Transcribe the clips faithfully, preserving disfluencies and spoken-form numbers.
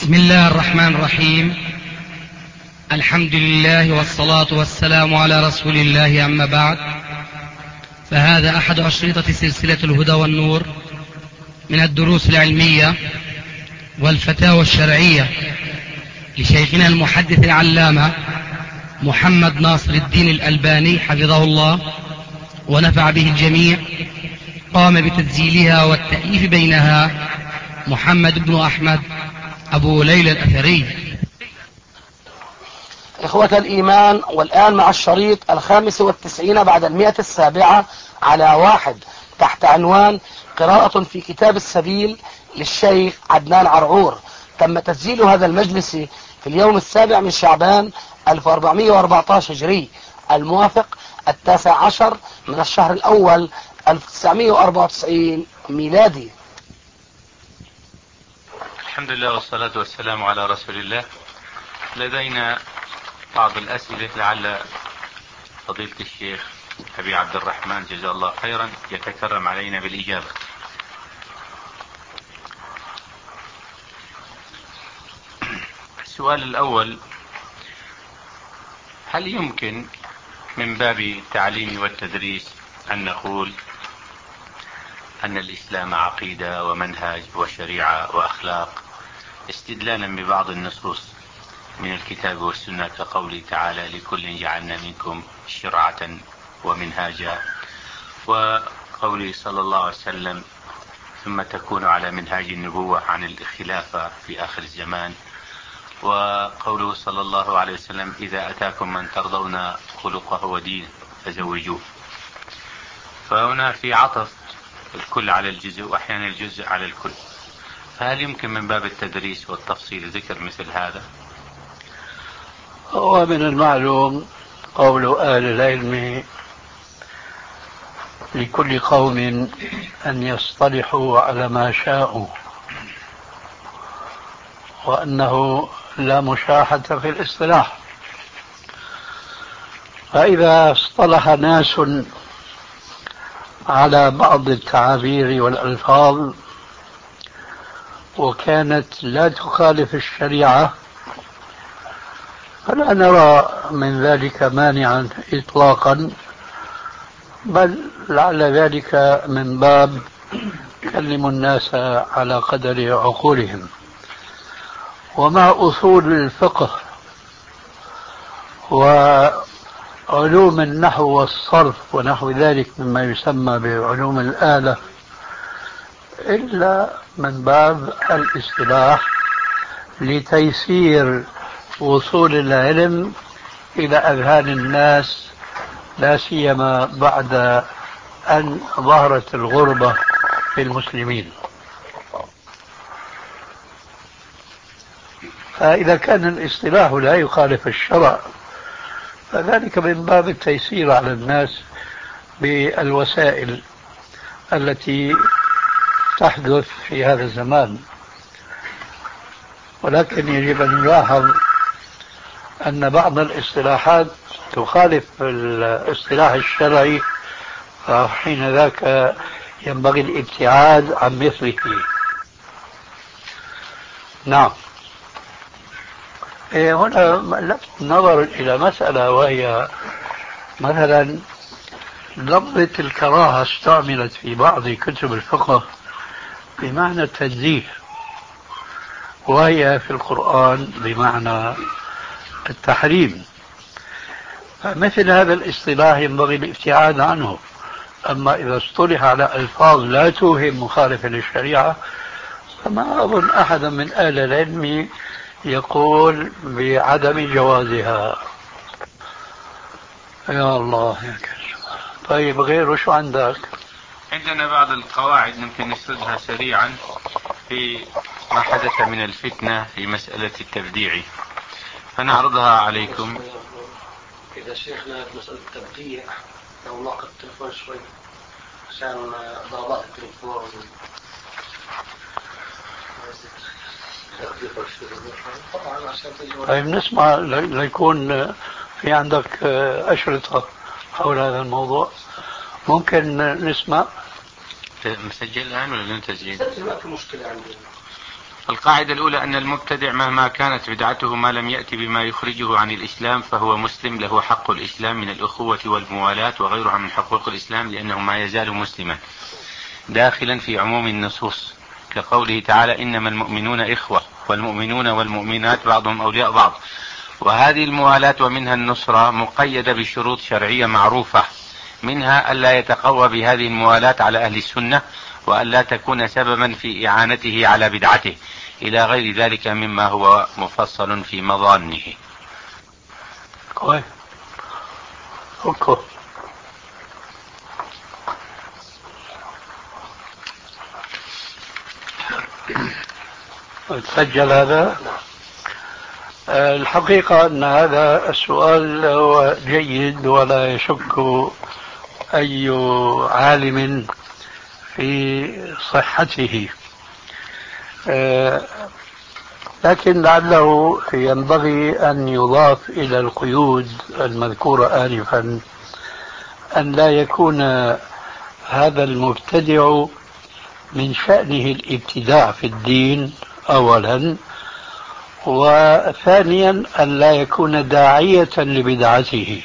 بسم الله الرحمن الرحيم. الحمد لله والصلاة والسلام على رسول الله، أما بعد، فهذا أحد أشرطة سلسلة الهدى والنور من الدروس العلمية والفتاوى الشرعية لشيخنا المحدث العلامة محمد ناصر الدين الألباني حفظه الله ونفع به الجميع. قام بتسجيلها والتأليف بينها محمد بن أحمد أبو ليلى الأثري. إخوة الإيمان، والآن مع الشريط الخامس والتسعين بعد المئة السابعة على واحد تحت عنوان قراءة في كتاب السبيل للشيخ عدنان عرعور. تم تسجيل هذا المجلس في اليوم السابع من شعبان ألف وأربعمئة وأربعة عشر هجري، الموافق التاسع عشر من الشهر الأول ألف وتسعمئة وأربعة وتسعين ميلادي. الحمد لله والصلاة والسلام على رسول الله. لدينا بعض الأسئلة لعل فضيلة الشيخ أبي عبد الرحمن جزاه الله خيرا يتكرم علينا بالإجابة. السؤال الأول: هل يمكن من باب التعليم والتدريس أن نقول أن الإسلام عقيدة ومنهج وشريعة وأخلاق، استدلالا ببعض النصوص من الكتاب والسنة كقوله تعالى: لكل جعلنا منكم شرعة ومنهاجا، وقوله صلى الله عليه وسلم: ثم تكون على منهاج النبوة عن الخلافة في آخر الزمان، وقوله صلى الله عليه وسلم: إذا أتاكم من ترضون خلقه ودينه فزوجوه. فهنا في عطف الكل على الجزء وأحيانا الجزء على الكل، فهل يمكن من باب التدريس والتفصيل ذكر مثل هذا؟ هو من المعلوم قول أهل العلم: لكل قوم أن يصطلحوا على ما شاءوا، وأنه لا مشاحة في الاصطلاح. فإذا اصطلح ناس على بعض التعابير والألفاظ وكانت لا تخالف الشريعة، فلا نرى من ذلك مانعا إطلاقا، بل لعل ذلك من باب كلموا الناس على قدر عقولهم. ومع أصول الفقه وعلوم النحو والصرف ونحو ذلك مما يسمى بعلوم الآلة، إلا من باب الاصطلاح لتيسير وصول العلم إلى أذهان الناس، لا سيما بعد أن ظهرت الغربة في المسلمين. فإذا كان الاصطلاح لا يخالف الشرع، فذلك من باب التيسير على الناس بالوسائل التي تحدث في هذا الزمان. ولكن يجب أن يلاحظ أن بعض الاصطلاحات تخالف الاصطلاح الشرعي، فحين ذاك ينبغي الابتعاد عن مثله. نعم. هنا لفت نظر إلى مسألة، وهي مثلا لفظة الكراهة استعملت في بعض كتب الفقه بمعنى التنزيه، وهي في القرآن بمعنى التحريم. فمثل هذا الاصطلاح ينبغي الابتعاد عنه. أما إذا اصطلح على ألفاظ لا توهم مخالفة للشريعة، فما أظن أحدا من أهل العلم يقول بعدم جوازها. يا الله يا كريم. طيب، غيره شو عندك؟ عندنا بعض القواعد ممكن نسردها سريعا في ما حدث من الفتنة في مسألة التبديع، فنعرضها عليكم. إذا شيخنا مسألة التبديع لو ناقض التلفون شوي عشان ضربات التلفون. طيب نسمع ليكون في عندك أشرطة حول هذا الموضوع. ممكن نسمع؟ مسجل الآن ولا بدون تسجيل؟ مسجل، ما في مشكلة عندي. القاعدة الأولى أن المبتدع مهما كانت بدعته ما لم يأتي بما يخرجه عن الإسلام فهو مسلم، له حق الإسلام من الأخوة والموالاة وغيرها من حقوق الإسلام، لأنه ما يزال مسلما داخلا في عموم النصوص، كقوله تعالى إنما المؤمنون إخوة والمؤمنون والمؤمنات بعضهم أولياء بعض. وهذه الموالاة ومنها النصرة مقيدة بشروط شرعية معروفة، منها ألا يتقوى بهذه الموالاة على أهل السنة، وألا تكون سببا في إعانته على بدعته، إلى غير ذلك مما هو مفصل في مظانه. كويس. أوكي. تسجل هذا. الحقيقة أن هذا السؤال هو جيد ولا يشك أي عالم في صحته، لكن لعله ينبغي أن يضاف إلى القيود المذكورة آنفا أن لا يكون هذا المبتدع من شأنه الابتداع في الدين أولا، وثانيا أن لا يكون داعية لبدعته.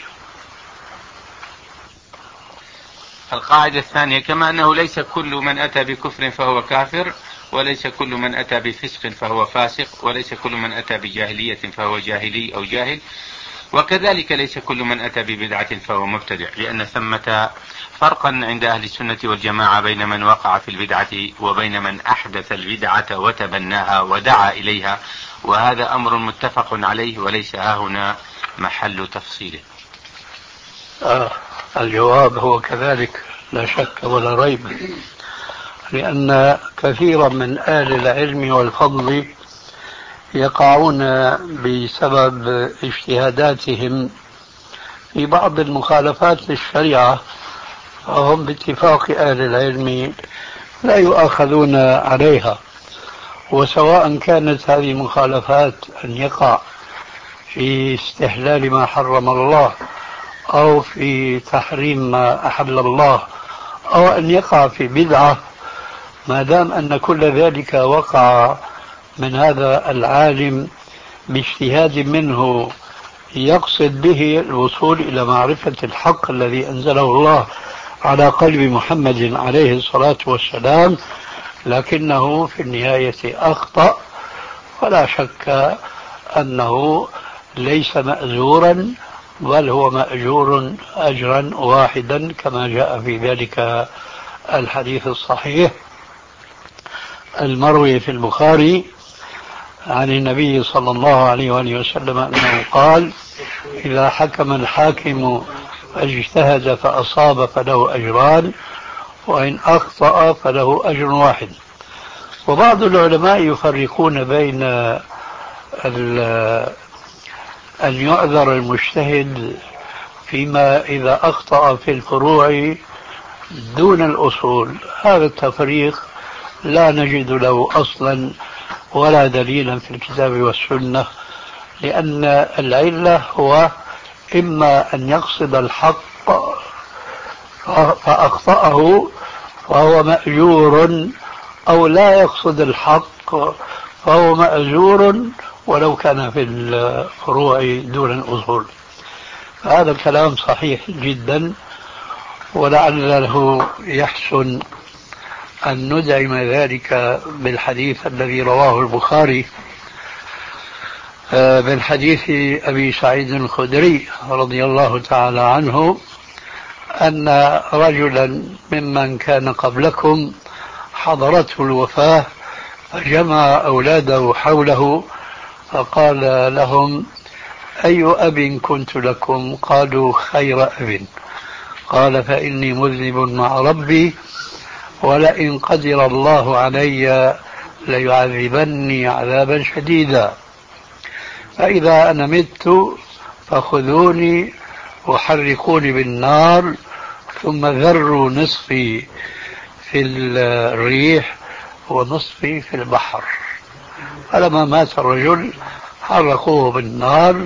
القاعدة الثانية كما أنه ليس كل من أتى بكفر فهو كافر، وليس كل من أتى بفسق فهو فاسق، وليس كل من أتى بجاهلية فهو جاهلي أو جاهل، وكذلك ليس كل من أتى ببدعة فهو مبتدع، لأن ثمة فرقا عند أهل السنة والجماعة بين من وقع في البدعة وبين من أحدث البدعة وتبناها ودعا إليها، وهذا أمر متفق عليه وليس ها هنا محل تفصيله. آه الجواب هو كذلك لا شك ولا ريب، لأن كثيرا من أهل العلم والفضل يقعون بسبب اجتهاداتهم في بعض المخالفات للشريعة، فهم باتفاق أهل العلم لا يؤاخذون عليها، وسواء كانت هذه المخالفات أن يقع في استحلال ما حرم الله أو في تحريم ما أحل الله أو أن يقع في بدعة، ما دام أن كل ذلك وقع من هذا العالم باجتهاد منه يقصد به الوصول إلى معرفة الحق الذي أنزله الله على قلب محمد عليه الصلاة والسلام، لكنه في النهاية أخطأ، ولا شك أنه ليس مأزورا بل هو مأجور أجرا واحدا كما جاء في ذلك الحديث الصحيح المروي في البخاري عن النبي صلى الله عليه وآله وسلم أنه قال إذا حكم الحاكم فاجتهد فأصاب فله أجران وإن أخطأ فله أجر واحد. وبعض العلماء يفرقون بين أن يعذر المجتهد فيما إذا أخطأ في الفروع دون الأصول، هذا التفريق لا نجد له أصلا ولا دليلا في الكتاب والسنة، لأن العلة هو إما أن يقصد الحق فأخطأه فهو مأجور، أو لا يقصد الحق فهو مأجور ولو كان في الفروع دون الأصول. هذا الكلام صحيح جدا، ولعله يحسن أن ندعم ذلك بالحديث الذي رواه البخاري من حديث أبي سعيد الخدري رضي الله تعالى عنه أن رجلا ممن كان قبلكم حضرته الوفاة فجمع أولاده حوله فقال لهم أي أب كنت لكم؟ قالوا خير أب. قال فإني مذنب مع ربي ولئن قدر الله علي ليعذبني عذابا شديدا، فإذا أنا مت فخذوني وحرقوني بالنار ثم ذروا نصفي في الريح ونصفي في البحر. فلما مات الرجل حرقوه بالنار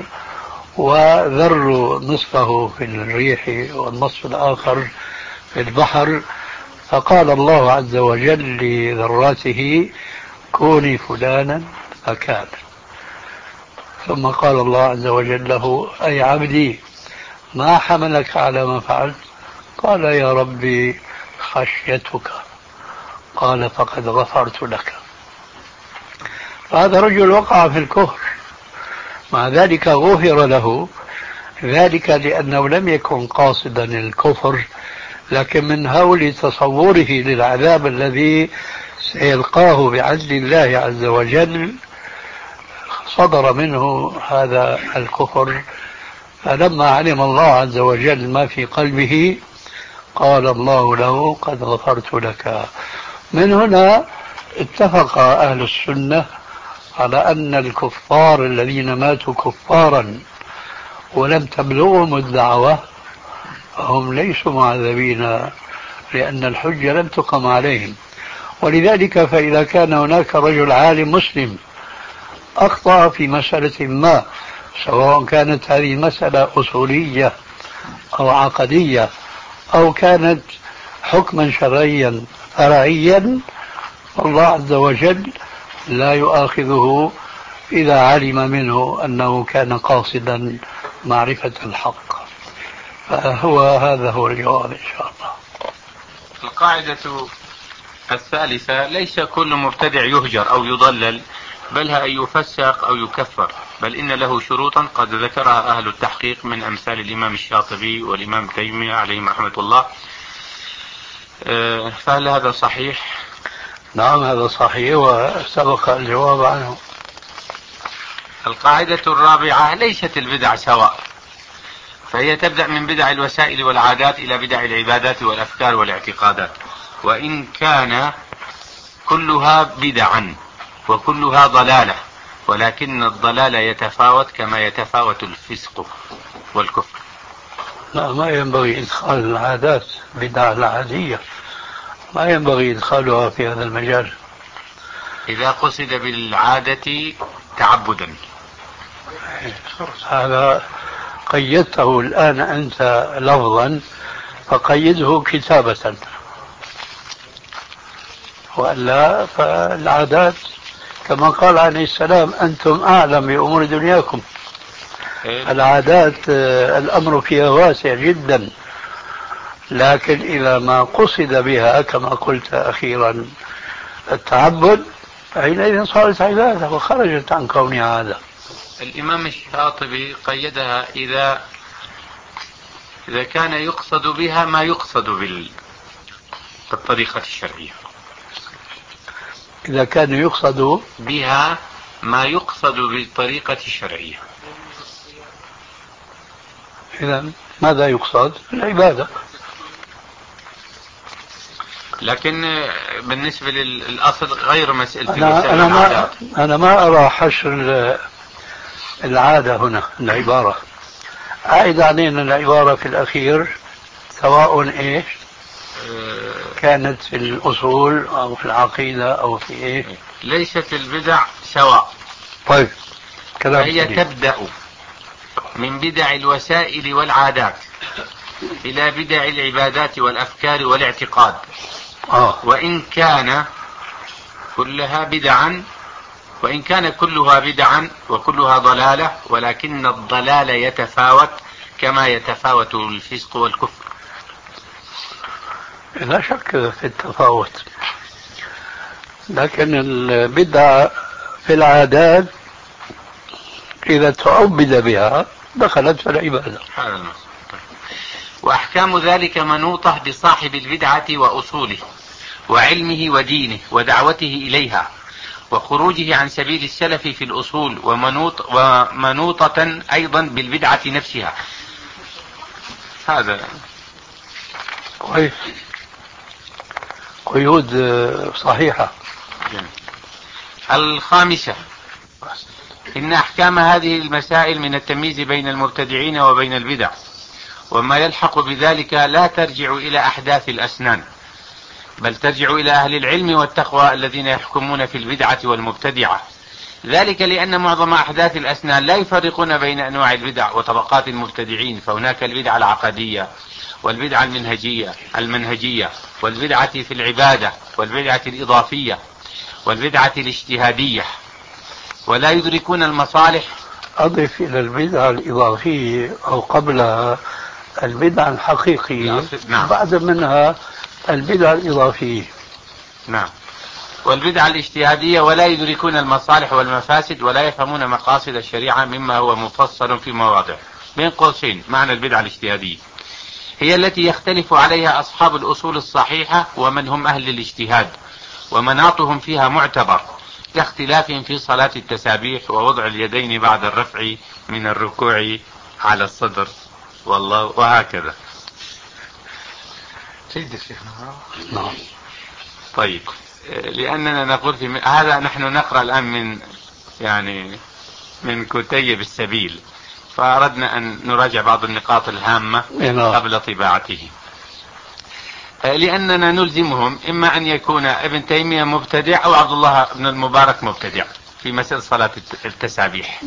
وذروا نصفه في الريح والنصف الآخر في البحر، فقال الله عز وجل لذراته كوني فلانا فكان. ثم قال الله عز وجل له أي عبدي ما حملك على ما فعلت؟ قال يا ربي خشيتك. قال فقد غفرت لك. فهذا رجل وقع في الكفر، مع ذلك غفر له، ذلك لأنه لم يكن قاصدا الكفر، لكن من هول تصوره للعذاب الذي سيلقاه بعدل الله عز وجل صدر منه هذا الكفر. فلما علم الله عز وجل ما في قلبه قال الله له قد غفرت لك. من هنا اتفق أهل السنة على أن الكفار الذين ماتوا كفارا ولم تبلغهم الدعوة هم ليسوا معذبين، لأن الحجة لم تقم عليهم. ولذلك فإذا كان هناك رجل عالم مسلم أخطأ في مسألة ما، سواء كانت هذه مسألة أصولية أو عقدية أو كانت حكما شرعيا فرعيا، الله عز وجل لا يؤاخذه إذا علم منه أنه كان قاصدا معرفة الحق. فهو هذا هو الجواب إن شاء الله. القاعدة الثالثة: ليس كل مبتدع يهجر أو يضلل، بل أن يفسق أو يكفر، بل إن له شروطا قد ذكرها أهل التحقيق من أمثال الإمام الشاطبي والإمام تيمية عليهم رحمة الله. فهل هذا صحيح؟ نعم هذا صحيح وسبق الجواب عنه. القاعدة الرابعة: ليست البدع سواء، فهي تبدأ من بدع الوسائل والعادات إلى بدع العبادات والأفكار والاعتقادات، وإن كان كلها بدعا وكلها ضلالة، ولكن الضلال يتفاوت كما يتفاوت الفسق والكفر. لا، ما ينبغي إدخال العادات بدع العادية، ما ينبغي إدخالها في هذا المجال إذا قصد بالعادة تعبدا. هذا قيدته الآن أنت لفظا، فقيده كتابة، وإلا فالعادات كما قال عليه السلام أنتم أعلم بأمور دنياكم. العادات الأمر فيها واسع جدا، لكن إذا ما قصد بها كما قلت أخيرا التعبد حينئذ صارت عبادة وخرجت عن كونها عادة. الإمام الشاطبي قيدها إذا إذا كان يقصد بها ما يقصد بالطريقة الشرعية. إذا كان يقصد بها ما يقصد بالطريقة الشرعية. إذا ماذا يقصد؟ العبادة. لكن بالنسبة للأصل غير مسألة أنا, أنا, ما أنا ما أرى حشر العادة هنا العبارة، عائد علينا العبارة في الأخير سواء إيش كانت في الأصول أو في العقيدة أو في إيه. ليست البدع سواء. طيب كلام هي سليم. تبدأ من بدع الوسائل والعادات إلى بدع العبادات والأفكار والاعتقاد. آه. وإن كان كلها بدعا وإن كان كلها بدعا وكلها ضلالة، ولكن الضلال يتفاوت كما يتفاوت الفسق والكفر. لا شك في التفاوت، لكن البدع في العادات إذا تعبد بها دخلت في العبادة. وأحكام ذلك منوطة بصاحب البدعة وأصوله وعلمه ودينه ودعوته إليها وخروجه عن سبيل السلف في الأصول، ومنوط ومنوطة أيضا بالبدعة نفسها. هذا كويس، قيود صحيحة. الخامسة: إن أحكام هذه المسائل من التمييز بين المبتدعين وبين البدع وما يلحق بذلك لا ترجع إلى أحداث الأسنان، بل ترجع إلى أهل العلم والتقوى الذين يحكمون في البدعة والمبتدعة. ذلك لأن معظم أحداث الأسنان لا يفرقون بين أنواع البدع وطبقات المبتدعين، فهناك البدعة العقدية والبدعة المنهجية المنهجية والبدعة في العبادة والبدعة الإضافية والبدعة الاجتهادية ولا يدركون المصالح. أضف إلى البدعة الإضافية أو قبلها البدعة الحقيقية. نعم. بعد منها البدعة الإضافية. نعم. والبدعة الاجتهادية ولا يدركون المصالح والمفاسد ولا يفهمون مقاصد الشريعة مما هو مفصل في مواضع. بين قوسين معنى البدعة الاجتهادية هي التي يختلف عليها أصحاب الأصول الصحيحة ومن هم أهل الاجتهاد ومناطهم فيها معتبر كاختلافهم في صلاة التسابيح ووضع اليدين بعد الرفع من الركوع على الصدر والله وهكذا. سيد شيخنا. نعم. طيب لأننا نقول في هذا نحن نقرأ الآن من يعني من كتيب السبيل فأردنا أن نراجع بعض النقاط الهامة قبل طباعته لأننا نلزمهم إما أن يكون ابن تيمية مبتدع أو عبد الله بن المبارك مبتدع في مسألة صلاة التسابيح.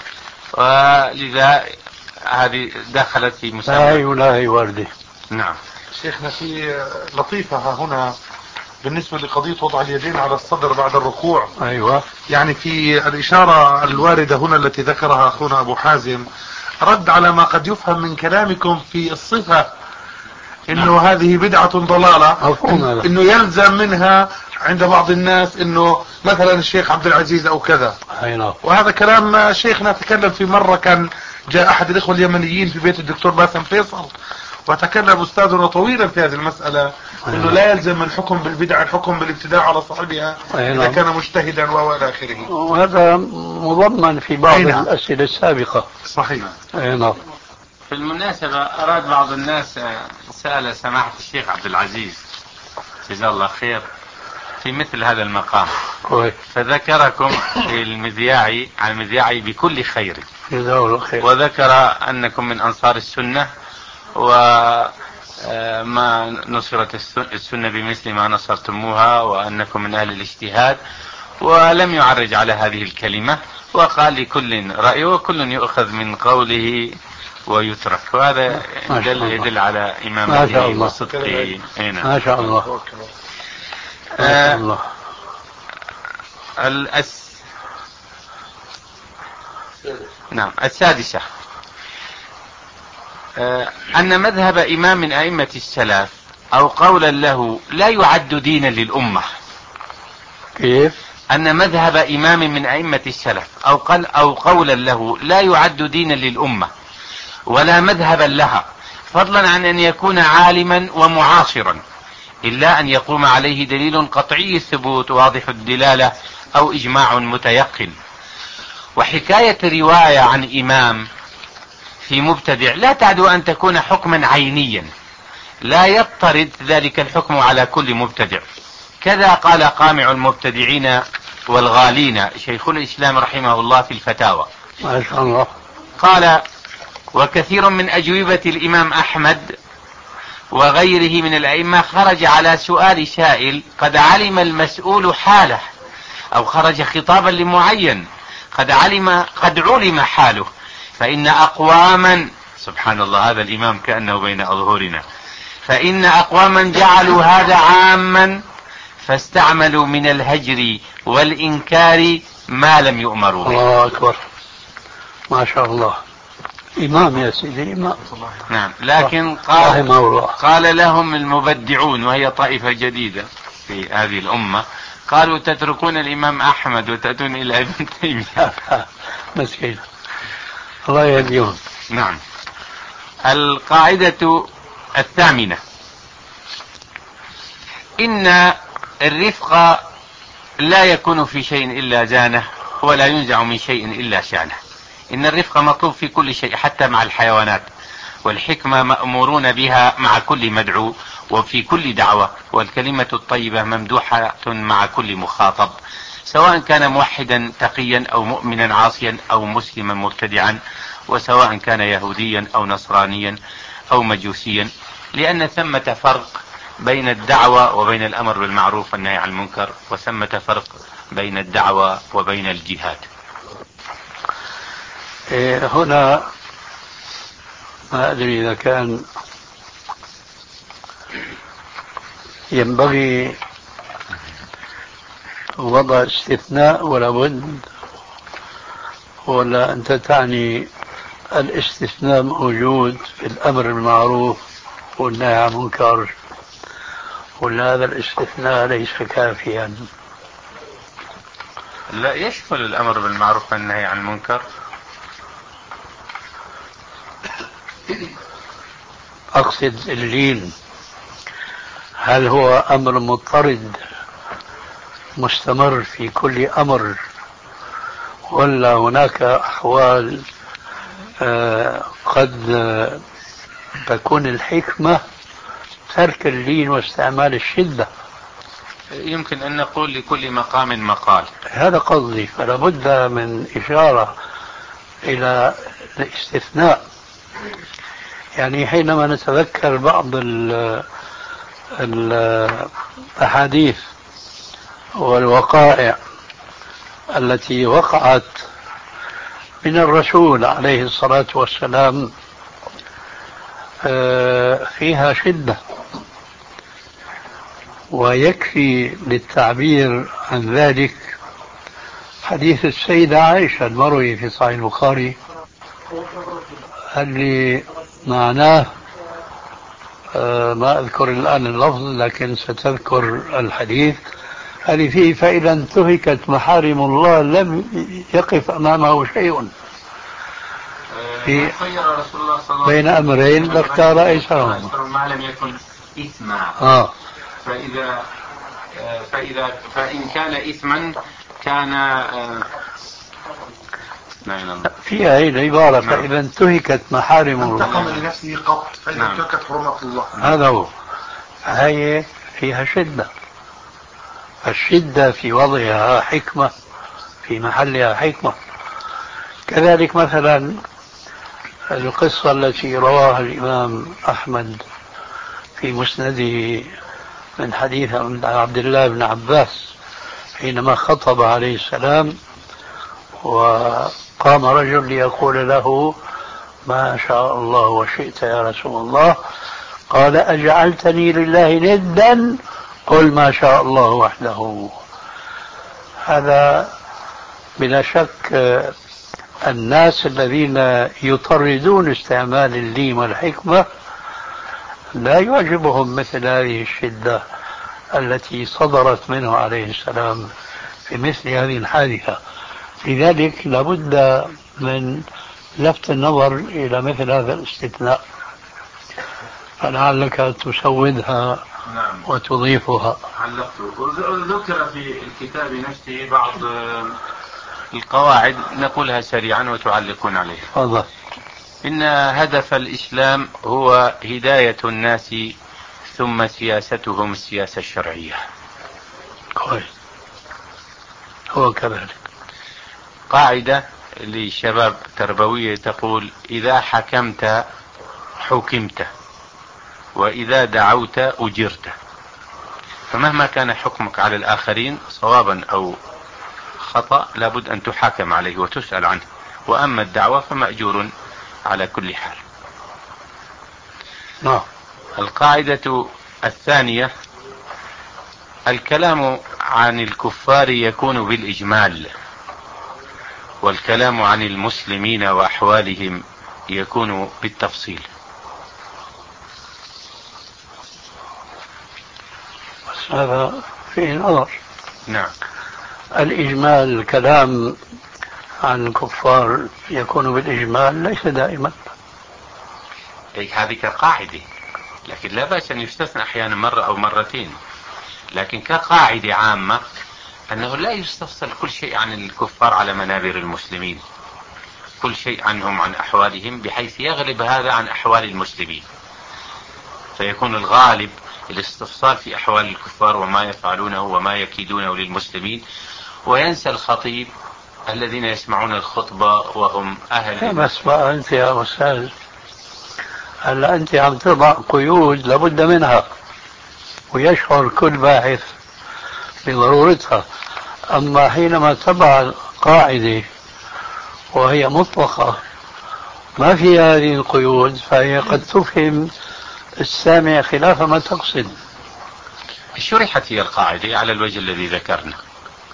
ولذا هذه دخلت في مسابقة. لا يلاهي وردي. نعم. شيخنا في لطيفة هنا بالنسبة لقضية وضع اليدين على الصدر بعد الركوع. أيوة. يعني في الإشارة الواردة هنا التي ذكرها أخونا أبو حازم رد على ما قد يفهم من كلامكم في الصفة إنه نعم. هذه بدعة ضلالة إنه يلزم منها عند بعض الناس إنه مثلا الشيخ عبد العزيز أو كذا. أيوة. وهذا كلام شيخنا تكلم في مرة كان جاء أحد الإخوة اليمنيين في بيت الدكتور باسم فيصل وتكلم أستاذنا طويلا في هذه المسألة إنه لا يلزم الحكم بالبدع الحكم بالابتداع على صاحبها إذا كان مجتهدا وإلى آخره. وهذا مضمن في بعض أينا. الأسئلة السابقة. صحيح. أينا. في المناسبة أراد بعض الناس سأل سماحة الشيخ عبد العزيز جزاه الله خير في مثل هذا المقام كوي. فذكركم في المذياعي عن المذياعي بكل خير جزاه الله خير وذكر أنكم من أنصار السنة وما نصرت السنة بمثل ما نصرتموها وأنكم من أهل الاجتهاد ولم يعرج على هذه الكلمة وقال لكل رأي وكل يؤخذ من قوله ويترك وهذا يدل, يدل على إمامته وصدقه. ما شاء الله. آه الله. الأس... نعم السادسة آه أن مذهب إمام من أئمة السلف أو قولا له لا يعد دينا للأمة. كيف؟ أن مذهب إمام من أئمة السلف أو, قل أو قولا له لا يعد دينا للأمة ولا مذهبا لها فضلا عن أن يكون عالما ومعاصرا إلا أن يقوم عليه دليل قطعي الثبوت واضح الدلالة أو إجماع متيقن. وحكاية رواية عن إمام في مبتدع لا تعدو أن تكون حكما عينيا لا يضطرد ذلك الحكم على كل مبتدع. كذا قال قامع المبتدعين والغالين شيخ الإسلام رحمه الله في الفتاوى. ما شاء الله. قال وكثير من أجوبة الإمام أحمد وغيره من الأئمة خرج على سؤال سائل قد علم المسؤول حاله أو خرج خطابا لمعين قد علم قد علم حاله فإن أقواما سبحان الله هذا الإمام كأنه بين أظهرنا فإن أقواما جعلوا هذا عاما فاستعملوا من الهجر والإنكار ما لم يؤمروا به. الله أكبر. ما شاء الله. إمام يا سيدي إمام. نعم لكن قال, قال لهم المبدعون وهي طائفة جديدة في هذه الأمة قالوا تتركون الإمام أحمد وتأتون إلى ابن تيمية. مسكين الله يهديهم. نعم. القاعدة الثامنة إن الرفق لا يكون في شيء إلا زانه ولا ينزع من شيء إلا شانه. إن الرفق مطلوب في كل شيء حتى مع الحيوانات والحكمة مأمورون بها مع كل مدعو وفي كل دعوة والكلمة الطيبة ممدوحة مع كل مخاطب سواء كان موحدا تقيا أو مؤمنا عاصيا أو مسلما مبتدعا وسواء كان يهوديا أو نصرانيا أو مجوسيا لأن ثمة فرق بين الدعوة وبين الأمر بالمعروف والنهي عن المنكر وثمة فرق بين الدعوة وبين الجهاد. هنا ما أدري إذا كان ينبغي وضع استثناء ولا بد، ولا أنت تعني الاستثناء موجود في الأمر بالمعروف والنهي عن المنكر، ولا هذا الاستثناء ليس كافيا؟ لا، يشمل الأمر بالمعروف والنهي عن المنكر. أقصد اللين، هل هو أمر مضطرد مستمر في كل أمر، ولا هناك أحوال آه قد آه تكون الحكمة ترك اللين واستعمال الشدة؟ يمكن أن نقول لكل مقام مقال. هذا قصدي، فلا بد من إشارة إلى الاستثناء. يعني حينما نتذكر بعض الأحاديث والوقائع التي وقعت من الرسول عليه الصلاة والسلام فيها شدة، ويكفي للتعبير عن ذلك حديث السيدة عائشة المروي في صحيح البخاري، اللي معناه ما أذكر الآن اللفظ لكن ستذكر الحديث، اللي فيه فإذا انتهكت محارم الله لم يقف أمامه شيء في بين أمرين لاختار أيسرهما ما لم يكن إثما. آه. فإذا فإذا فإن كان إثما كان فيها هي العبارة نعم. فإذا انتهكت محارم الله انتقم لنفسه قط فإذا نعم. انتهكت حرمات الله. هذا هو، هي فيها شدة، الشدة في وضعها حكمة، في محلها حكمة. كذلك مثلا القصة التي رواها الإمام أحمد في مسنده من حديث عبد الله بن عباس حينما خطب عليه السلام وقام رجل ليقول له ما شاء الله وشئت يا رسول الله، قال أجعلتني لله ندا قل ما شاء الله وحده. هذا بلا شك الناس الذين يطردون استعمال اللين والحكمة لا يعجبهم مثل هذه الشدة التي صدرت منه عليه السلام في مثل هذه الحادثة. لذلك لابد من لفت النظر إلى مثل هذا الاستثناء، فلعلك تسودها نعم. وتضيفها. ذكر في الكتاب نفسه بعض القواعد نقولها سريعا وتعلقون عليها. فضل. إن هدف الإسلام هو هداية الناس ثم سياستهم السياسة الشرعية. كويس، هو كذلك. قاعدة لشباب تربوية تقول إذا حكمت حكمت وإذا دعوت أجرت، فمهما كان حكمك على الآخرين صوابا أو خطأ لابد أن تحاكم عليه وتسأل عنه، وأما الدعوة فمأجور على كل حال. نعم. القاعدة الثانية الكلام عن الكفار يكون بالإجمال، والكلام عن المسلمين وأحوالهم يكون بالتفصيل. بس هذا فيه نظر. نعم. الإجمال، الكلام عن الكفار يكون بالإجمال ليس دائما. أي هذه كقاعدة، لكن لا بأس أن يستثنى أحيانا مرة أو مرتين، لكن كقاعدة عامة أنه لا يستفصل كل شيء عن الكفار على منابر المسلمين، كل شيء عنهم عن أحوالهم بحيث يغلب هذا عن أحوال المسلمين، فيكون الغالب الاستفصال في أحوال الكفار وما يفعلونه وما يكيدونه للمسلمين، وينسى الخطيب الذين يسمعون الخطبة وهم أهل. بس بقى أنت يا أستاذ هلا أنت عم تضع قيود لابد منها ويشعر كل باحث بضرورتها، أما حينما تضع قاعدة وهي مطلقة ما في هذه القيود فهي قد تفهم السامع خلاف ما تقصد. شرحت هي القاعدة على الوجه الذي ذكرنا،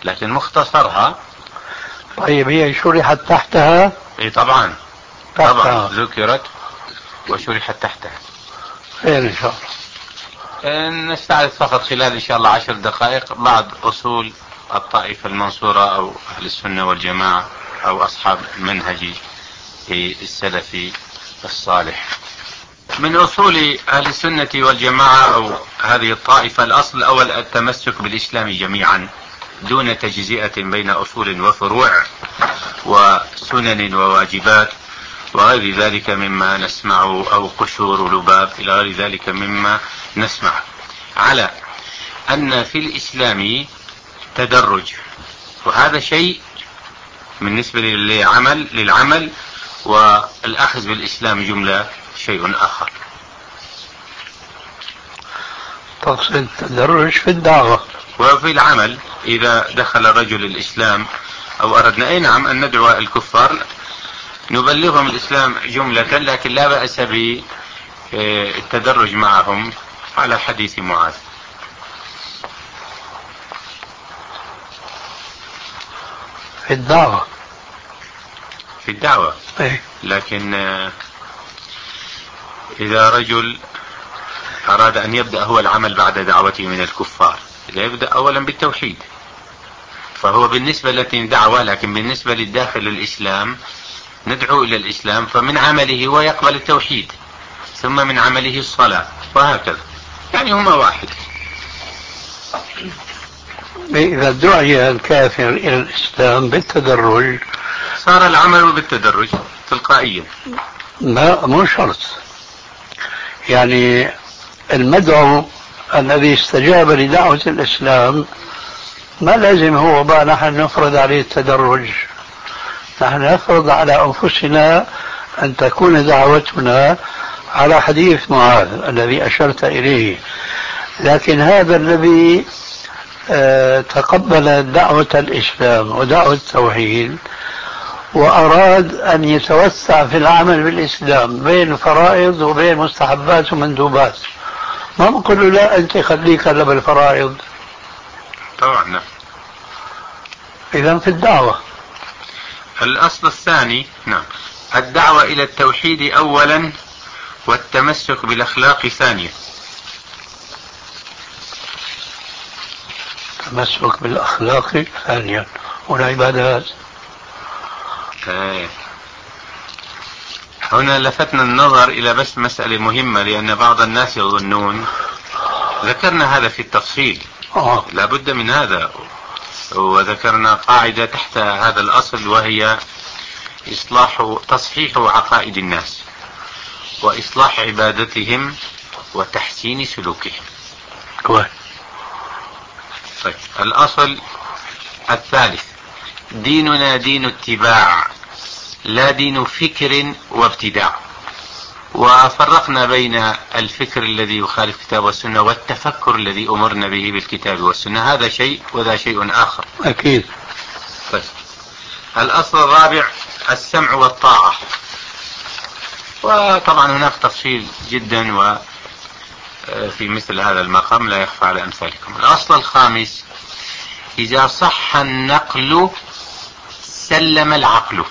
لكن مختصرها. طيب هي شرحت تحتها؟ اي طبعا تحتها. طبعا ذكرت وشرحت تحتها. خير ان شاء الله. نستعرض فقط خلال ان شاء الله عشر دقائق بعض اصول الطائفة المنصورة او اهل السنة والجماعة او اصحاب منهج السلفي الصالح. من اصول اهل السنة والجماعة او هذه الطائفة، الاصل الاول التمسك بالاسلام جميعا دون تجزئة بين اصول وفروع وسنن وواجبات وغير ذلك مما نسمع او قشور ولباب الى غير ذلك مما نسمع، على ان في الاسلام تدرج، وهذا شيء بالنسبة للعمل للعمل والاخذ بالاسلام جملة شيء اخر. تقصد التدرج في الدعوة وفي العمل اذا دخل رجل الاسلام او اردنا اي نعم ان ندعو الكفار نبلغهم الاسلام جملة، لكن لا بأس بالتدرج معهم على حديث معاذ. في الدعوة في الدعوة ايه. لكن اذا رجل اراد ان يبدأ هو العمل بعد دعوته من الكفار يبدأ اولا بالتوحيد، فهو بالنسبة التي دعوة، لكن بالنسبة للداخل الاسلام ندعو الى الاسلام، فمن عمله هو يقبل التوحيد ثم من عمله الصلاة وهكذا، يعني هما واحد. إذا دعي الكافر إلى الإسلام بالتدرج صار العمل بالتدرج تلقائيا. لا مو شرط، يعني المدعو الذي استجاب لدعوة الإسلام ما لازم هو بقى نحن نفرض عليه التدرج، نحن نفرض على أنفسنا أن تكون دعوتنا على حديث معاذ الذي أشرت إليه. لكن هذا الذي اه تقبل دعوة الإسلام ودعوة التوحيد وأراد أن يتوسع في العمل بالإسلام بين فرائض وبين مستحبات ومندوبات، ما بقول له لا أنت خليك هلا بالفرائض. طبعا نعم. إذا في الدعوة الأصل الثاني نعم الدعوة إلى التوحيد أولا والتمسك بالأخلاق ثانيا. التمسك بالأخلاق ثانيا والعبادات. آه. هنا لفتنا النظر إلى بس مسألة مهمة، لأن بعض الناس يظنون ذكرنا هذا في التفصيل آه. لا بد من هذا، وذكرنا قاعدة تحت هذا الأصل وهي إصلاح تصحيح عقائد الناس وإصلاح عبادتهم وتحسين سلوكهم. كويس. طيب الأصل الثالث ديننا دين اتباع لا دين فكر وابتداع، وفرقنا بين الفكر الذي يخالف الكتاب والسنة والتفكر الذي أمرنا به بالكتاب والسنة، هذا شيء وذا شيء آخر. أكيد. طيب الأصل الرابع السمع والطاعة، وطبعا هناك تفصيل جدا وفي مثل هذا المقام لا يخفى على أمثالكم. الأصل الخامس إذا صح النقل سلم العقل،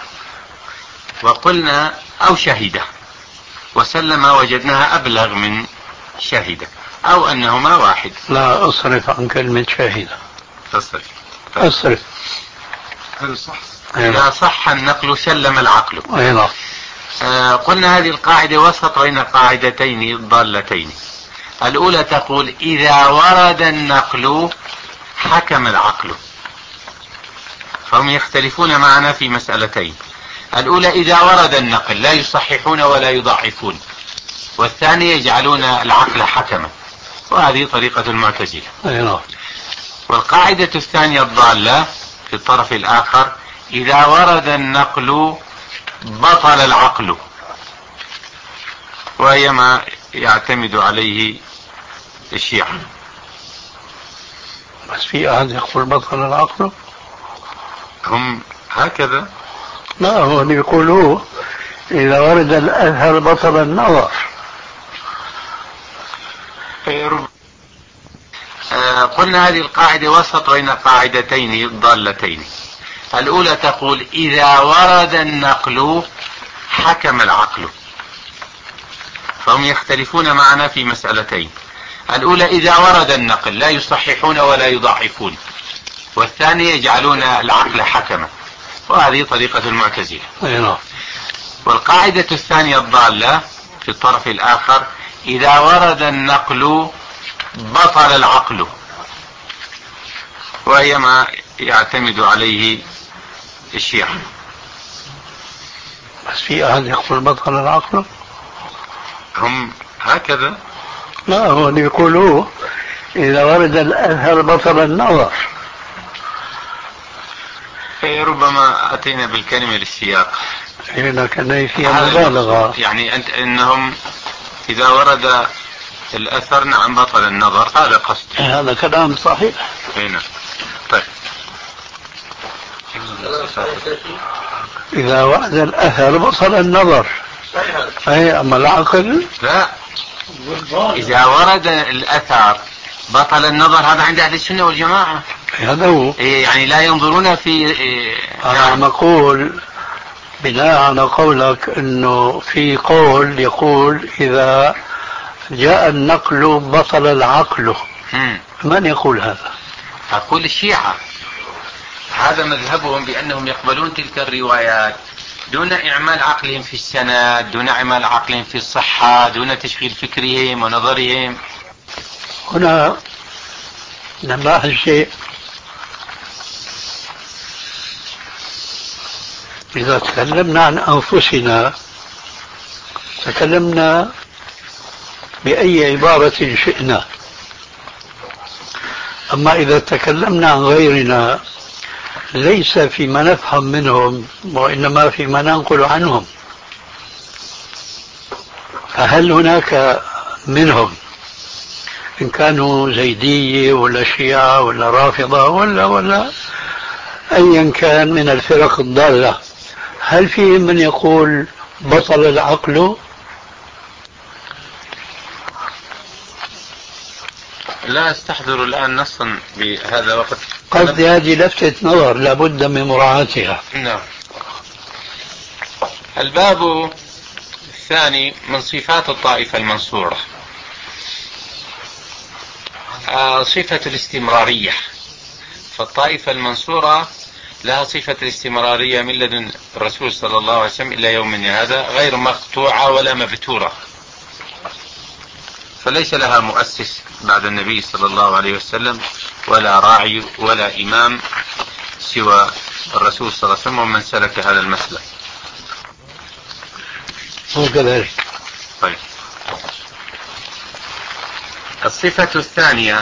وقلنا أو شهد، وسلم وجدناها أبلغ من شهد أو أنهما واحد. لا أصرف عن كلمة شهد. أصرف أصرف. هل صح؟ إذا صح النقل سلم العقل. أيضا. آه قلنا هذه القاعدة وسط بين قاعدتين ضالتين. الأولى تقول إذا ورد النقل حكم العقل، فهم يختلفون معنا في مسألتين. الأولى إذا ورد النقل لا يصححون ولا يضعفون، والثانية يجعلون العقل حكما، وهذه طريقة المعتزلة. أيضا. والقاعدة الثانية الضالة في الطرف الآخر إذا ورد النقل بطل العقل، وهي ما يعتمد عليه الشيعة. بس في أحد يقول بطل العقل؟ هم هكذا. لا هو اللي يقولوه إذا ورد الأثر بطل النظر. قلنا هذه القاعدة وسط بين قاعدتين ضالتين. الأولى تقول إذا ورد النقل حكم العقل، فهم يختلفون معنا في مسألتين. الأولى إذا ورد النقل لا يصححون ولا يضعفون، والثانية يجعلون العقل حكما، وهذه طريقة المعتزلة. والقاعدة الثانية الضالة في الطرف الآخر إذا ورد النقل بطل العقل، وهي ما يعتمد عليه الشيعة. بس في أحد يقول بطل العقل؟ هم هكذا. لا، هو اللي يقولوه إذا ورد الأثر بطل النظر. ربما أتينا بالكلمة للسياق، لكن فيها مبالغة. يعني أنت إنهم إذا ورد الأثر نعم بطل النظر، هذا قصد. هذا كلام صحيح. هنا طيب إذا ورد الأثر بطل النظر، أي أما العقل لا. إذا ورد الأثر بطل النظر، هذا عند أهل السنة والجماعة. هذا هو. إيه يعني لا ينظرون في إيه. أنا نقول بناء على قولك أنه في قول يقول إذا جاء النقل بطل العقل. مم. من يقول هذا؟ أقول الشيعة، هذا مذهبهم بأنهم يقبلون تلك الروايات دون إعمال عقلهم في السند، دون إعمال عقلهم في الصحة، دون تشغيل فكرهم ونظرهم. هنا نلاحظ شيء، إذا تكلمنا عن أنفسنا تكلمنا بأي عبارة شئنا، أما إذا تكلمنا عن غيرنا ليس فيما نفهم منهم وإنما فيما ننقل عنهم. فهل هناك منهم إن كانوا زيدية ولا شيعة ولا رافضة ولا ولا أيا كان من الفرق الضالة، هل فيهم من يقول بطل العقل؟ لا أستحضر الآن نصا بهذا وقت. قصدي هذه لفتة نظر لابد من مراعاتها. نعم. الباب الثاني من صفات الطائفة المنصورة آه صفة الاستمرارية. فالطائفة المنصورة لها صفة الاستمرارية من لدن الرسول صلى الله عليه وسلم إلى يومنا هذا، غير مقطوعة ولا مبتورة، فليس لها مؤسس بعد النبي صلى الله عليه وسلم ولا راعي ولا إمام سوى الرسول صلى الله عليه وسلم ومن سلك هذا المسلك. هو كذلك. طيب. الصفة الثانية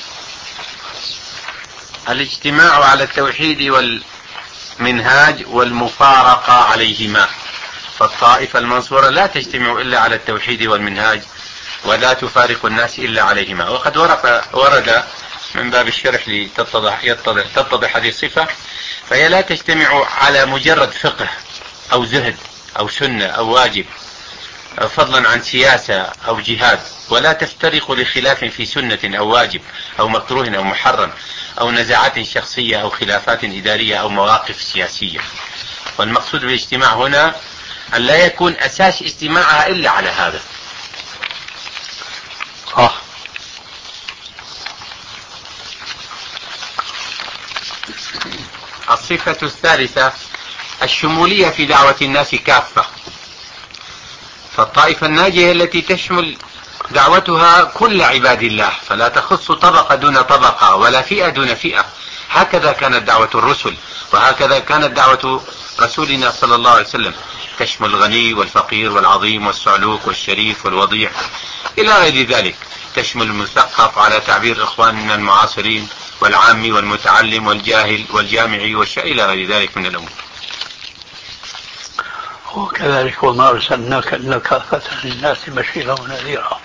الاجتماع على التوحيد والمنهاج والمفارقة عليهما. فالطائفة المنصورة لا تجتمع إلا على التوحيد والمنهاج ولا تفارق الناس إلا عليهما. وقد ورد من باب الشرح لتتضح تتضح هذه الصفة، فهي لا تجتمع على مجرد فقه أو زهد أو سنة أو واجب فضلا عن سياسة أو جهاد، ولا تفترق لخلاف في سنة أو واجب أو مكروه أو محرم أو نزاعات شخصية أو خلافات إدارية أو مواقف سياسية. والمقصود بالاجتماع هنا أن لا يكون أساس اجتماعها إلا على هذا. آه. الصفة الثالثة الشمولية في دعوة الناس كافة. فالطائفة الناجية التي تشمل دعوتها كل عباد الله، فلا تخص طبقة دون طبقة ولا فئة دون فئة. هكذا كانت دعوة الرسل، وهكذا كانت دعوة رسولنا صلى الله عليه وسلم، تشمل الغني والفقير والعظيم والصعلوك والشريف والوضيع إلى غير ذلك، تشمل المثقف على تعبير إخواننا المعاصرين والعامي والمتعلم والجاهل والجامعي والشيء إلى غير ذلك من الأمور. وكذلك وما أرسلناك إلا كافة للناس بشيرا ونذيرا.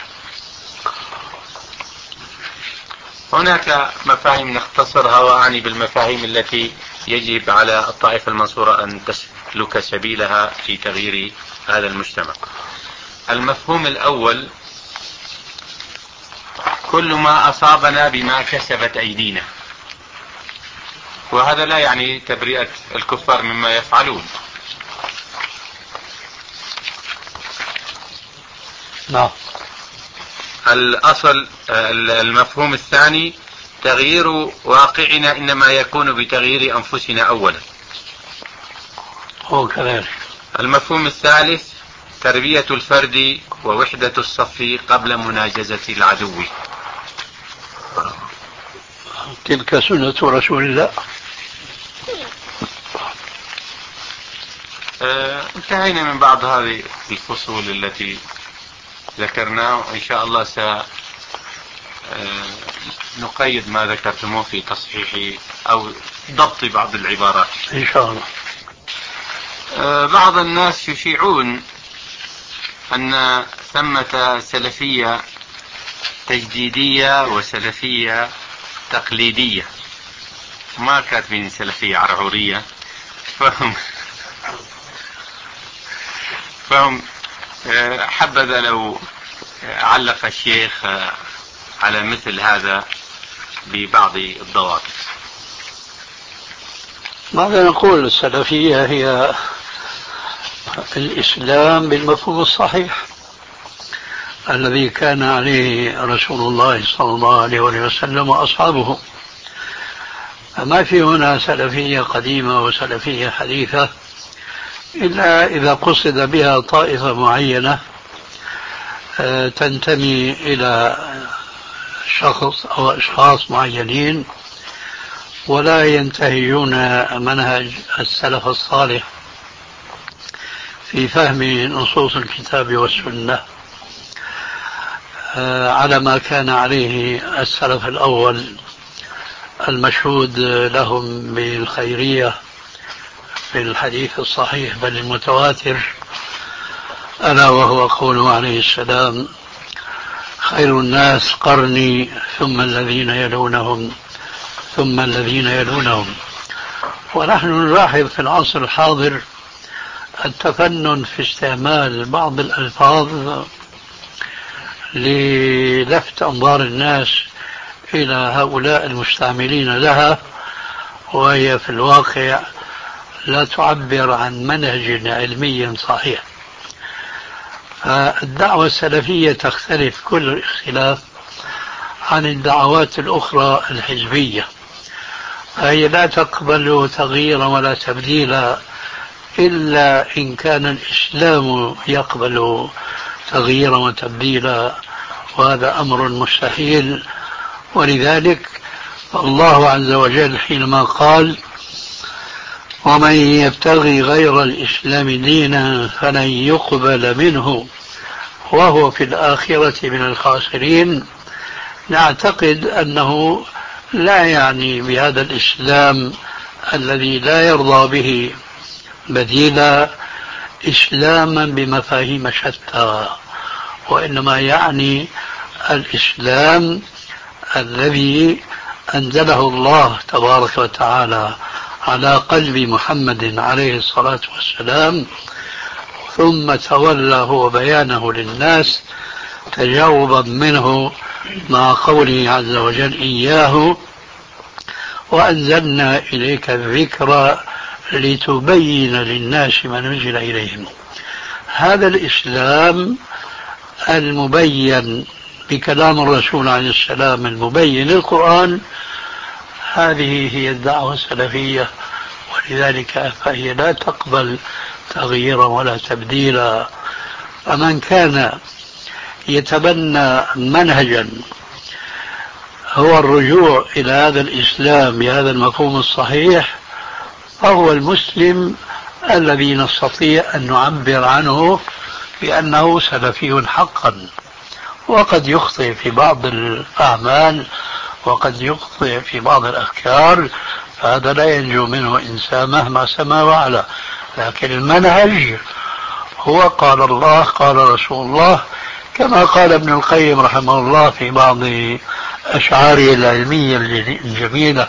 هناك مفاهيم نختصرها، وأعني بالمفاهيم التي يجب على الطائفة المنصورة أن تسلك سبيلها في تغيير هذا المجتمع. المفهوم الأول كل ما أصابنا بما كسبت أيدينا، وهذا لا يعني تبرئة الكفار مما يفعلون. نعم. الأصل المفهوم الثاني تغيير واقعنا إنما يكون بتغيير أنفسنا أولا. هو كذلك. المفهوم الثالث تربية الفرد ووحدة الصف قبل مناجزة العدو. تلك سنة رسول الله. آه، انتهينا من بعض هذه الفصول التي ذكرناه، وإن شاء الله سنقيد ما ذكرتموه في تصحيح أو ضبط بعض العبارات إن شاء الله. آه، بعض الناس يشيعون أن ثمة سلفية تجديدية وسلفية تقليدية، ما كاتبين سلفية عرعورية، فهم فهم حبذا لو علق الشيخ على مثل هذا ببعض الضوابط. ماذا نقول؟ السلفية هي الإسلام بالمفهوم الصحيح الذي كان عليه رسول الله صلى الله عليه وسلم وأصحابه. ما في هنا سلفية قديمة وسلفية حديثة إلا إذا قصد بها طائفة معينة تنتمي إلى شخص أو أشخاص معينين ولا ينتهجون منهج السلف الصالح في فهم نصوص الكتاب والسنة على ما كان عليه السلف الأول المشهود لهم بالخيرية في الحديث الصحيح بل المتواتر، ألا وهو قوله عليه السلام: خير الناس قرني ثم الذين يلونهم ثم الذين يلونهم. ونحن نلاحظ في العصر الحاضر التفنن في استعمال بعض الألفاظ للفت أنظار الناس إلى هؤلاء المستعملين لها، وهي في الواقع لا تعبر عن منهج علمي صحيح. فالدعوة السلفية تختلف كل الاختلاف عن الدعوات الأخرى الحزبية، فهي لا تقبل تغييرا ولا تبديلا إلا إن كان الإسلام يقبل تغييرا وتبديلا، وهذا أمر مستحيل. ولذلك الله عز وجل حينما قال: ومن يبتغي غير الإسلام دينا فلن يقبل منه وهو في الآخرة من الخاسرين، نعتقد أنه لا يعني بهذا الإسلام الذي لا يرضى به بديلا إسلاما بمفاهيم شتى، وإنما يعني الإسلام الذي أنزله الله تبارك وتعالى على قلب محمد عليه الصلاة والسلام، ثم تولاه وبيانه للناس تجاوبا منه مع قوله عز وجل: إياه وأنزلنا إليك الذكر لتبين للناس ما نزل إليهم. هذا الإسلام المبين بكلام الرسول عليه السلام المبين للقرآن، هذه هي الدعوة السلفية، ولذلك فهي لا تقبل تغييرا ولا تبديلا. فمن كان يتبنى منهجا هو الرجوع إلى هذا الإسلام بهذا المفهوم الصحيح فهو المسلم الذي نستطيع أن نعبر عنه بأنه سلفي حقا. وقد يخطئ في بعض الأعمال وقد يخطئ في بعض الأفكار، فهذا لا ينجو منه إنسان مهما سما وعلا، لكن المنهج هو قال الله قال رسول الله، كما قال ابن القيم رحمه الله في بعض أشعاره العلمية الجميلة: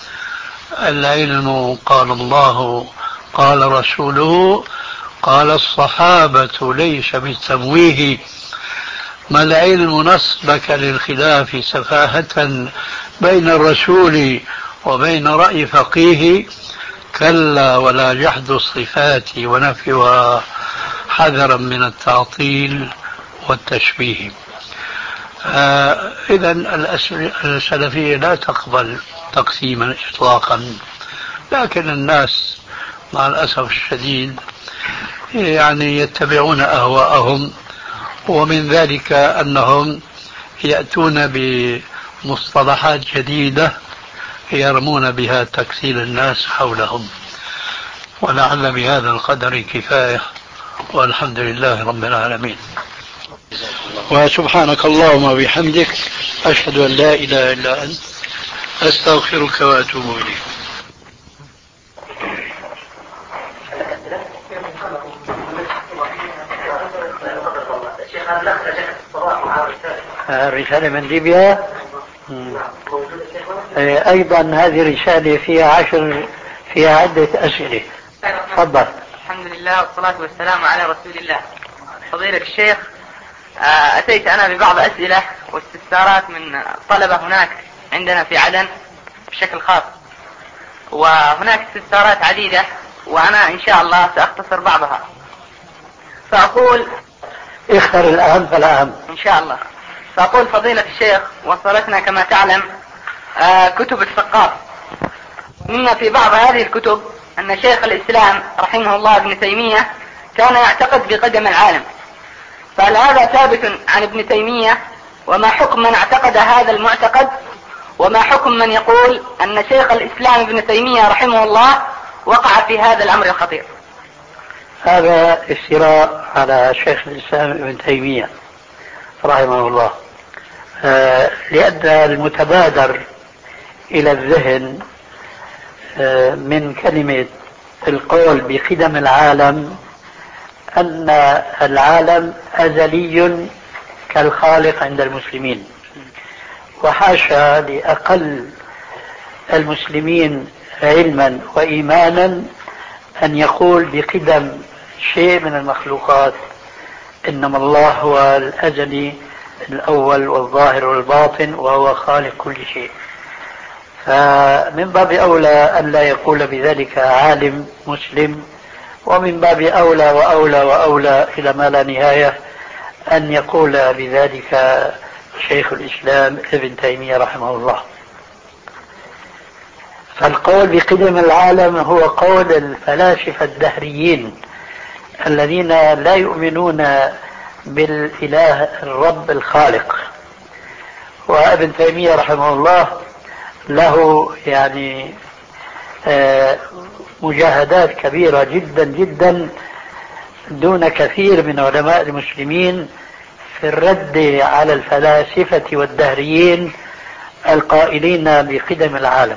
العلم قال الله قال رسوله قال الصحابة ليس بالتمويه، ما العلم نصبك للخلاف سفاهة بين الرسول وبين رأي فقيه؟ كلا ولا جحد الصفات ونفيها حذرا من التعطيل والتشبيه. آه إذا السلفية لا تقبل تقسيما إطلاقا، لكن الناس مع الأسف الشديد يعني يتبعون أهواءهم، ومن ذلك أنهم يأتون بمصطلحات جديدة يرمون بها تكسيل الناس حولهم. ولعل بهذا القدر كفاية، والحمد لله رب العالمين. وسبحانك اللهم وبحمدك، أشهد أن لا إله إلا أنت، أستغفرك وأتوب إليك. الرسالة من ليبيا أيضا هذه الرسالة فيها عشر فيها عدة أسئلة. تفضل. الحمد لله والصلاة والسلام على رسول الله. فضيلة الشيخ، أتيت أنا ببعض أسئلة واستفسارات من طلبة هناك عندنا في عدن بشكل خاص، وهناك استفسارات عديدة وأنا إن شاء الله سأختصر بعضها. فأقول اختر الأهم فالأهم إن شاء الله. فأقول فضيلة الشيخ، وصلتنا كما تعلم آه كتب الثقاف، مما في بعض هذه الكتب أن شيخ الإسلام رحمه الله ابن تيمية كان يعتقد بقدم العالم، فهل هذا ثابت عن ابن تيمية؟ وما حكم من اعتقد هذا المعتقد؟ وما حكم من يقول أن شيخ الإسلام ابن تيمية رحمه الله وقع في هذا الأمر الخطير؟ هذا افتراء على شيخ الإسلام ابن تيمية رحمه الله، آه لأن المتبادر إلى الذهن آه من كلمة القول بقدم العالم أن العالم أزلي كالخالق عند المسلمين، وحاشا لأقل المسلمين علما وإيمانا أن يقول بقدم شيء من المخلوقات، إنما الله هو الأزلي الأول والظاهر والباطن وهو خالق كل شيء. فمن باب أولى أن لا يقول بذلك عالم مسلم، ومن باب أولى وأولى وأولى إلى ما لا نهاية أن يقول بذلك شيخ الإسلام ابن تيمية رحمه الله. فالقول بقدم العالم هو قول الفلاسفة الدهريين الذين لا يؤمنون بالإله الرب الخالق. وابن تيمية رحمه الله له يعني مجاهدات كبيرة جدا جدا دون كثير من علماء المسلمين في الرد على الفلاسفة والدهريين القائلين بقدم العالم.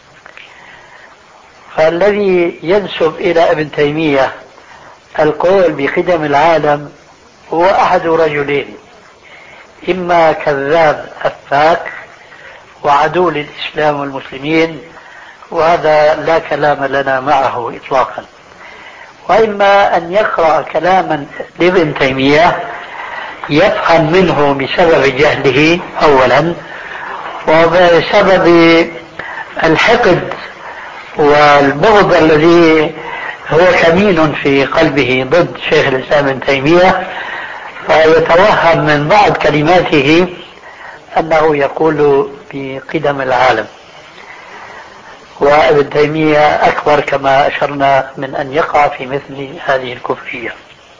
فالذي ينسب إلى ابن تيمية القول بقدم العالم هو أحد رجلين: إما كذاب أفاك وعدو للإسلام والمسلمين، وهذا لا كلام لنا معه إطلاقا، وإما أن يقرأ كلاما لابن تيمية يفهم منه بسبب جهله أولا، وبسبب الحقد والبغض الذي هو كمين في قلبه ضد شيخ الإسلام ابن تيمية، فيتوهم من بعض كلماته أنه يقول بقدم العالم. وابن تيمية أكبر كما أشرنا من أن يقع في مثل هذه الكفرية.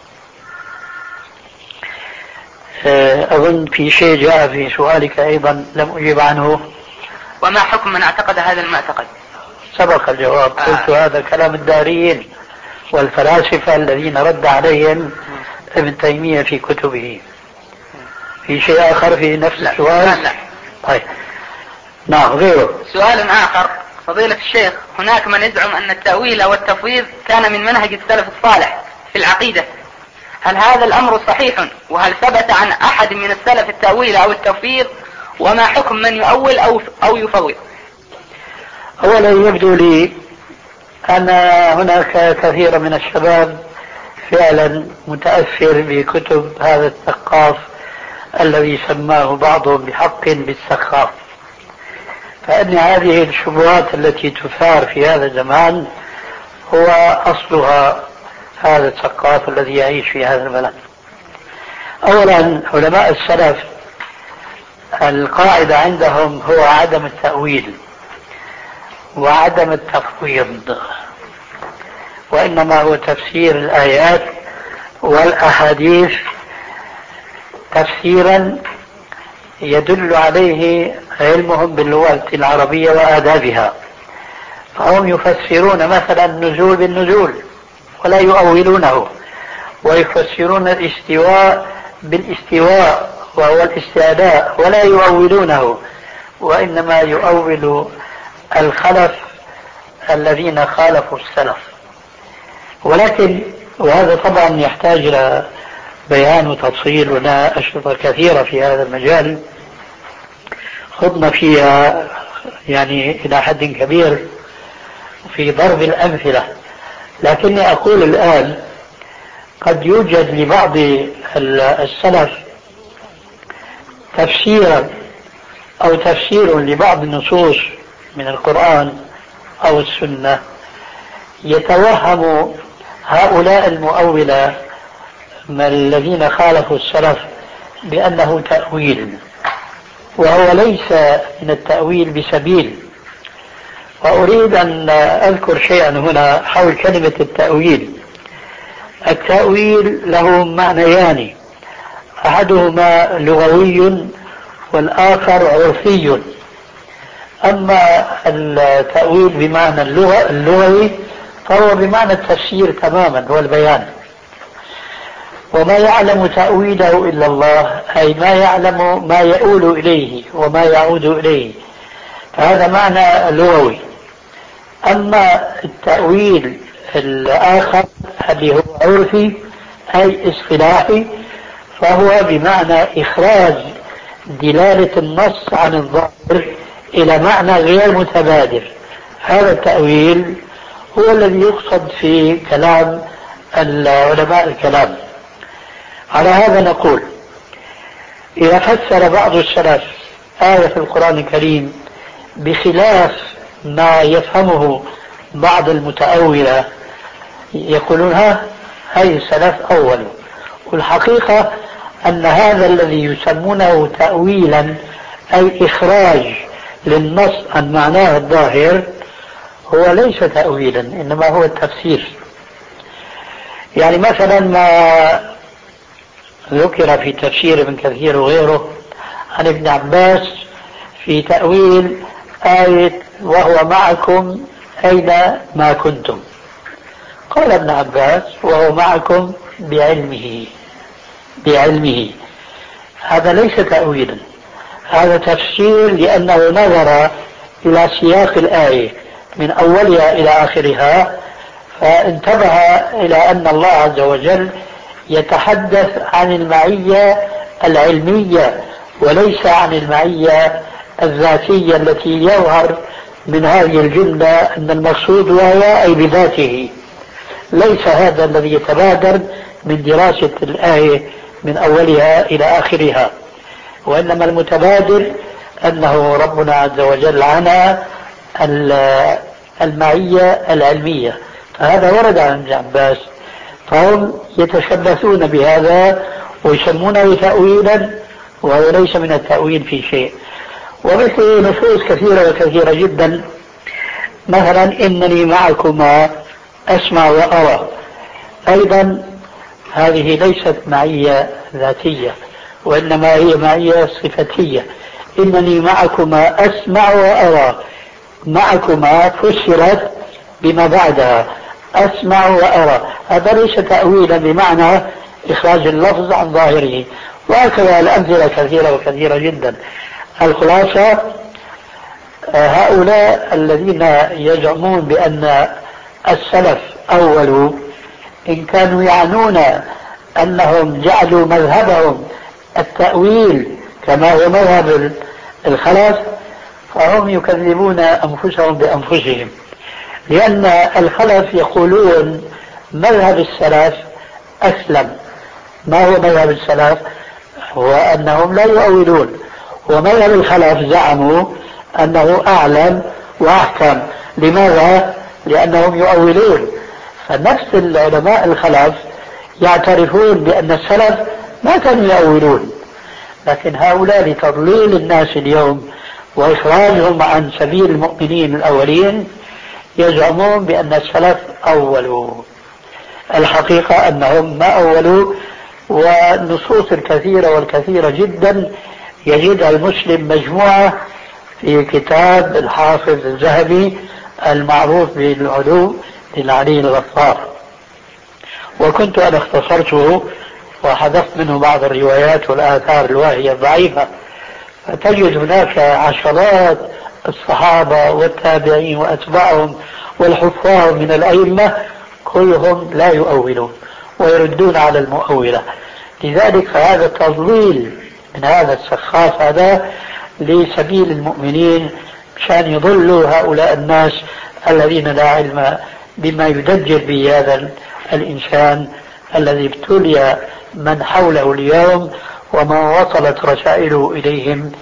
أظن في شيء جاء في سؤالك أيضا لم أجيب عنه: وما حكم من اعتقد هذا المعتقد؟ سبق الجواب. آه. قلت هذا كلام الداريين والفلاسفة الذين رد عليهم ابن تيمية في كتبه. في شيء آخر في نفس لا. السؤال؟ لا لا. طيب نعم، غيره. سؤال آخر: فضيلة الشيخ، هناك من يزعم أن التأويل والتفويض كان من منهج السلف الصالح في العقيدة، هل هذا الأمر صحيح؟ وهل ثبت عن أحد من السلف التأويل أو التفويض؟ وما حكم من يؤول أو أو يفوض؟ أولا يبدو لي أن هناك كثير من الشباب فعلا متأثر بكتب هذا الثقاف الذي سماه بعضهم بحق بالسخاف. فإن هذه الشبهات التي تثار في هذا الزمان هو أصلها هذا الثقاف الذي يعيش في هذا البلد. أولا علماء السلف القاعدة عندهم هو عدم التأويل وعدم التفويض، وإنما هو تفسير الآيات والأحاديث تفسيرا يدل عليه علمهم باللغة العربية وآدابها. فهم يفسرون مثلا النزول بالنزول ولا يؤولونه، ويفسرون الاستواء بالاستواء وهو الاستعلاء ولا يؤولونه، وإنما يؤول الخلف الذين خالفوا السلف. ولكن وهذا طبعا يحتاج إلى بيان وتفصيل، ولنا أشرطة كثيرة في هذا المجال خضنا فيها يعني إلى حد كبير في ضرب الأمثلة. لكني أقول الآن قد يوجد لبعض السلف تفسيرا أو تفسير لبعض النصوص من القرآن أو السنة يتوهم هؤلاء المؤولة من الذين خالفوا السلف بأنه تأويل، وهو ليس من التأويل بسبيل. وأريد أن أذكر شيئا هنا حول كلمة التأويل. التأويل له معنيان، أحدهما لغوي والآخر عرفي. أما التأويل بمعنى اللغة اللغوي فهو بمعنى التفسير تماما والبيان. وما يعلم تأويله إلا الله، أي ما يعلم ما يؤول إليه وما يعود إليه، فهذا معنى لغوي. أما التأويل الآخر اللي هو عرفي أي اصطلاحي فهو بمعنى إخراج دلالة النص عن الظاهر إلى معنى غير متبادر. هذا التأويل هو الذي يقصد في كلام العلماء الكلام. على هذا نقول إذا فسر بعض السلف آية في القرآن الكريم بخلاف ما يفهمه بعض المتأولة يقولون ها هاي السلف أول. والحقيقة أن هذا الذي يسمونه تأويلا أي إخراج للنص عن معناه الظاهر هو ليس تأويلا، إنما هو التفسير. يعني مثلا ما ذكر في تفسير ابن كثير وغيره عن ابن عباس في تأويل آية وهو معكم أين ما كنتم، قال ابن عباس وهو معكم بعلمه بعلمه. هذا ليس تأويلا، هذا تفسير، لأنه نظر إلى سياق الآية من أولها إلى آخرها فانتبه إلى أن الله عز وجل يتحدث عن المعية العلمية وليس عن المعية الذاتية التي يظهر من هذه الجملة أن المقصود وهي أي بذاته. ليس هذا الذي يتبادر من دراسة الآية من أولها إلى آخرها، وإنما المتبادر أنه ربنا عز وجل عن المعية العلمية. فهذا ورد عن ابن عباس، فهم يتشبثون بهذا ويسمونه تأويلا وهو ليس من التأويل في شيء. ومثل نصوص كثيرة وكثيرة جدا، مثلا إنني معكما أسمع وأرى، أيضا هذه ليست معية ذاتية وإنما هي معية صفتية. إنني معكما أسمع وأرى، معكما فسرت بما بعدها أسمع وأرى، هذا ليس تأويلا بمعنى إخراج اللفظ عن ظاهره. وهكذا الأمثلة كثيرة وكثيرة جدا. الخلاصة هؤلاء الذين يزعمون بأن السلف أولوا إن كانوا يعنون أنهم جعلوا مذهبهم التأويل كما هو مذهب الخلف فهم يكذبون أنفسهم بأنفسهم، لأن الخلف يقولون مذهب السلف أسلم. ما هو مذهب السلف؟ هو أنهم لا يؤولون، ومذهب الخلف زعموا أنه أعلم وأحكم. لماذا؟ لأنهم يؤولون. فنفس العلماء الخلف يعترفون بأن السلف ما كانوا يؤولون، لكن هؤلاء لتضليل الناس اليوم وإخراجهم عن سبيل المؤمنين الأولين يزعمون بأن السلف أولوا. الحقيقة أنهم ما أولوا، والنصوص الكثيرة والكثيرة جدا يجدها المسلم مجموعة في كتاب الحافظ الذهبي المعروف بالعلو للعلي الغفار، وكنت أنا اختصرته وحذفت منه بعض الروايات والآثار الواهية الضعيفة، فتجد هناك عشرات الصحابة والتابعين وأتباعهم والحفاظ من الأئمة كلهم لا يؤولون ويردون على المؤولة. لذلك فهذا تضليل من هذا السخاف هذا لسبيل المؤمنين مشان يضلوا هؤلاء الناس الذين لا علم بما يدجل به هذا الإنسان الذي ابتلي من حوله اليوم وما وصلت رسائله إليهم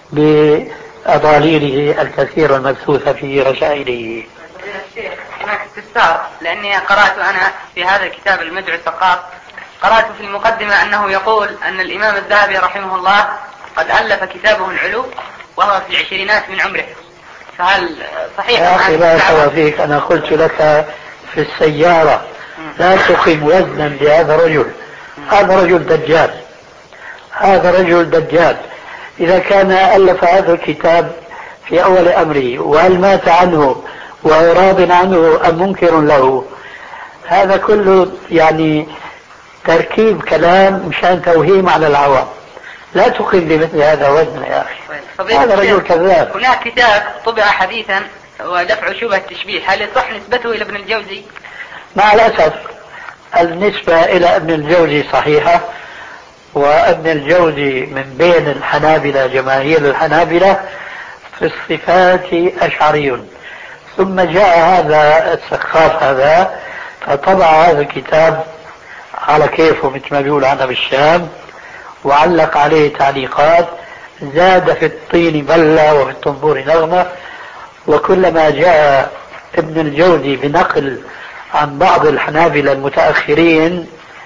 بأضاليله الكثيرة المبثوثة في رسائله. الشيخ هناك استفسار، لأني قرأت أنا في هذا الكتاب المدعو الثقاف، قرأت في المقدمة أنه يقول أن الإمام الذهبي رحمه الله قد ألف كتابه العلو وهو في العشرينات من عمره، فهل صحيح؟ يا أخي لا سوى فيك، أنا قلت لك في السيارة لا تقيم وزنا لهذا الرجل، هذا رجل دجال، هذا رجل دجال. إذا كان ألف هذا الكتاب في أول أمره وهل مات عنه وهو راض عنه أم منكر له، هذا كله يعني تركيب كلام مشان توهيم على العوام. لا تقيم بمثل هذا وزن يا أخي، هذا رجل كذاب. هناك كتاب طبع حديثا ودفع شبهة التشبيه، هل يصح نسبته إلى ابن الجوزي؟ مع الأسف النسبة إلى ابن الجوزي صحيحة، وابن الجوزي من بين الحنابلة جماهير الحنابلة في الصفات أشعري، ثم جاء هذا السخاف هذا فطبع هذا الكتاب على كيفه مثل ما بيقول عنا بالشام، وعلق عليه تعليقات، زاد في الطين بلة وفي الطنبور نغمة. وكلما جاء ابن الجوزي بنقل عن بعض الحنابلة المتأخرين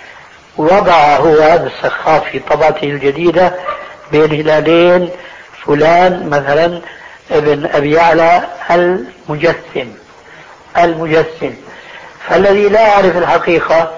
وضع هو هذا السخاف في طبعته الجديدة بين هلالين فلان مثلا ابن أبي يعلى المجسم المجسم فالذي لا يعرف الحقيقة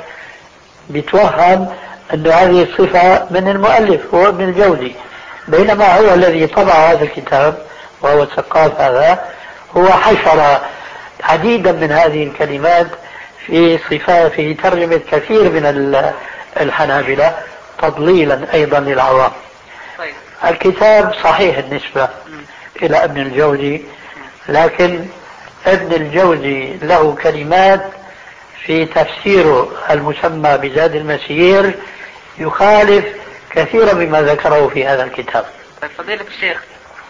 بيتوهم أن هذه الصفة من المؤلف هو ابن الجوزي، بينما هو الذي طبع هذا الكتاب وهو السقاف هذا هو حشر عديدا من هذه الكلمات في صفات في ترجمة كثير من الحنابلة تضليلا أيضا للعوام. طيب. الكتاب صحيح النسبة إلى ابن الجوزي، لكن ابن الجوزي له كلمات في تفسيره المسمى بزاد المسير يخالف كثيرا مما ذكره في هذا الكتاب. طيب فضيلة الشيخ.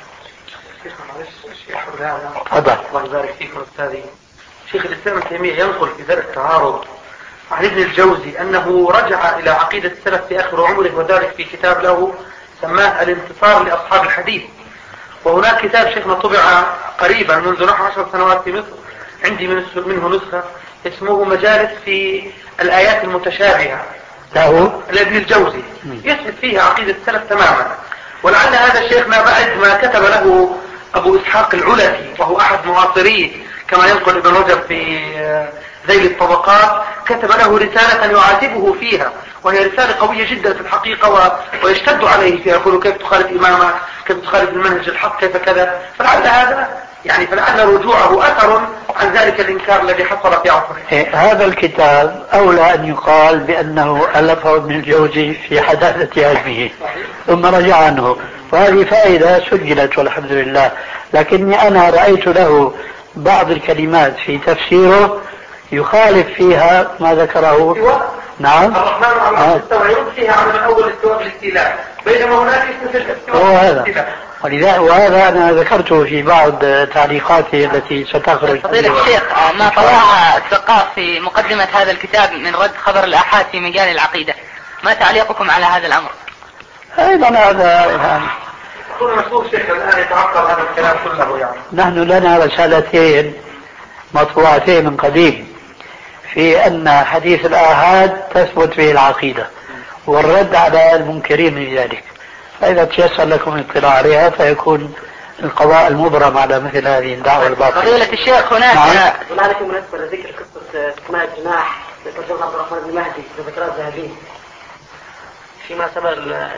تفضل. الله يبارك فيكم أستاذي. شيخ الإسلام ابن تيمية ينقل في درء التعارض عن ابن الجوزي أنه رجع إلى عقيدة السلف في آخر عمره، وذلك في كتاب له سماه الانتصار لأصحاب الحديث. وهناك كتاب شيخنا طبع قريبا منذ نحو عشر سنوات في مصر، عندي منه نسخة اسمه مجالس في الآيات المتشابهة له لابن الجوزي، يثبت فيها عقيدة السلف تماما. ولعل هذا شيخنا بعد ما كتب له أبو إسحاق العلفي وهو أحد معاصريه كما ينقل ابن رجب في ذيل الطبقات، كتب له رسالة يعاتبه فيها، وهي رسالة قوية جدا في الحقيقة و... ويشتد عليه فيها، يقول كيف تخالف إمامه، كيف تخالف المنهج الحق، كيف كذا. فلعل هذا يعني فلعل رجوعه أثر عن ذلك الإنكار الذي حصل في عصره. هذا الكتاب أولى أن يقال بأنه ألفه ابن الجوزي في حداثة علمه ثم رجع عنه، وهذه فائدة سجلت والحمد لله. لكني أنا رأيت له بعض الكلمات في تفسيره يخالف فيها ما ذكره. نعم. الرحمن على العرش استوى يرد فيها على من أول استواء بالاستيلاء، بينما هناك اسم الاستواء بالاستيلاء. ولذا وهذا أنا ذكرته في بعض تعليقاتي التي ستخرج. فضيلة الشيخ، ما طلعها الثقاف في مقدمة هذا الكتاب من رد خبر الآحاد في مجال العقيدة، ما تعليقكم على هذا الأمر؟ أيضا هذا يعني يكون مسؤول شيخ الآن يتعقب هذا الكلام كله يعني. نحن لنا رسالتين مطبوعتين من قديم في أن حديث الآحاد تثبت به العقيدة والرد على المنكرين من ذلك، فإذا تيسر لكم الاطلاع عليها فيكون القضاء المبرم على مثل هذه الدعوة الباطلة. فضيلة الشيخ هناك هناك مناسبة لذكر قصة سماء الجناح لترجمة عبد الرحمن بن مهدي لذكرى الذهبي فيما سبق